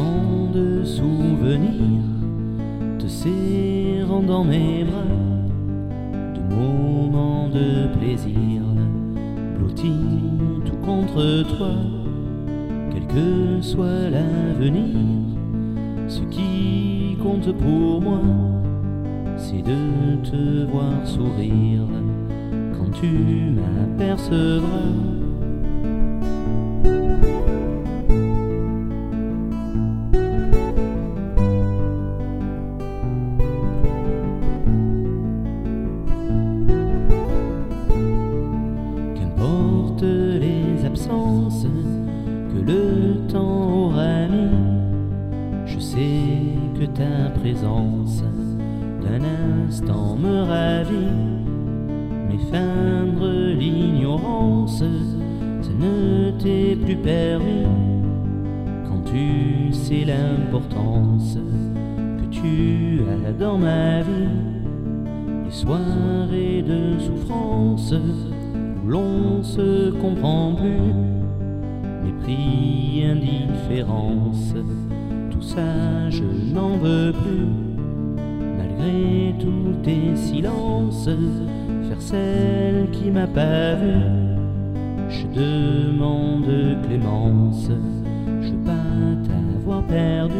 tant de souvenirs te serrant dans mes bras, de moments de plaisir blottis tout contre toi. Quel que soit l'avenir, ce qui compte pour moi, c'est de te voir sourire quand tu m'apercevras. Qu'importe les absences que le temps aura mis, je sais que ta présence d'un instant me ravit. Mais feindre l'ignorance, ça ne t'est plus permis quand tu sais l'importance que tu as dans ma vie. Les soirées de souffrance où l'on se comprend plus, mépris, indifférence, tout ça je n'en veux plus. Malgré tous tes silences, faire celle qui m'a pas vu, je demande clémence, je veux pas t'avoir perdu.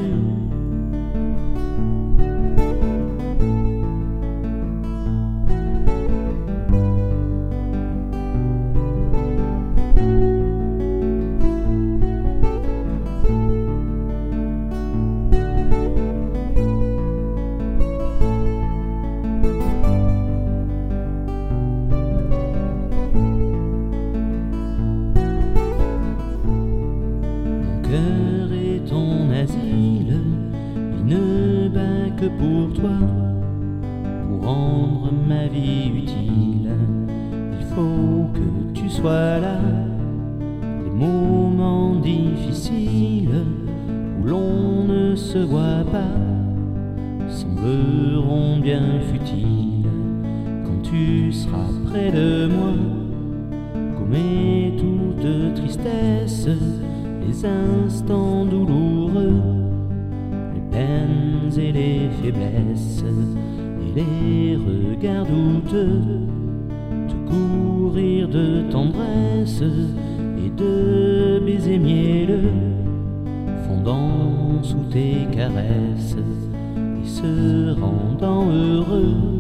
Cœur est ton asile, il ne bat que pour toi. Pour rendre ma vie utile, il faut que tu sois là. Les moments difficiles où l'on ne se voit pas sembleront bien futiles quand tu seras près de moi. Gommer toute tristesse, les instants douloureux, les peines et les faiblesses, et les regards douteux, te courir de tendresse et de baisers mielleux, fondant sous tes caresses et se rendant heureux.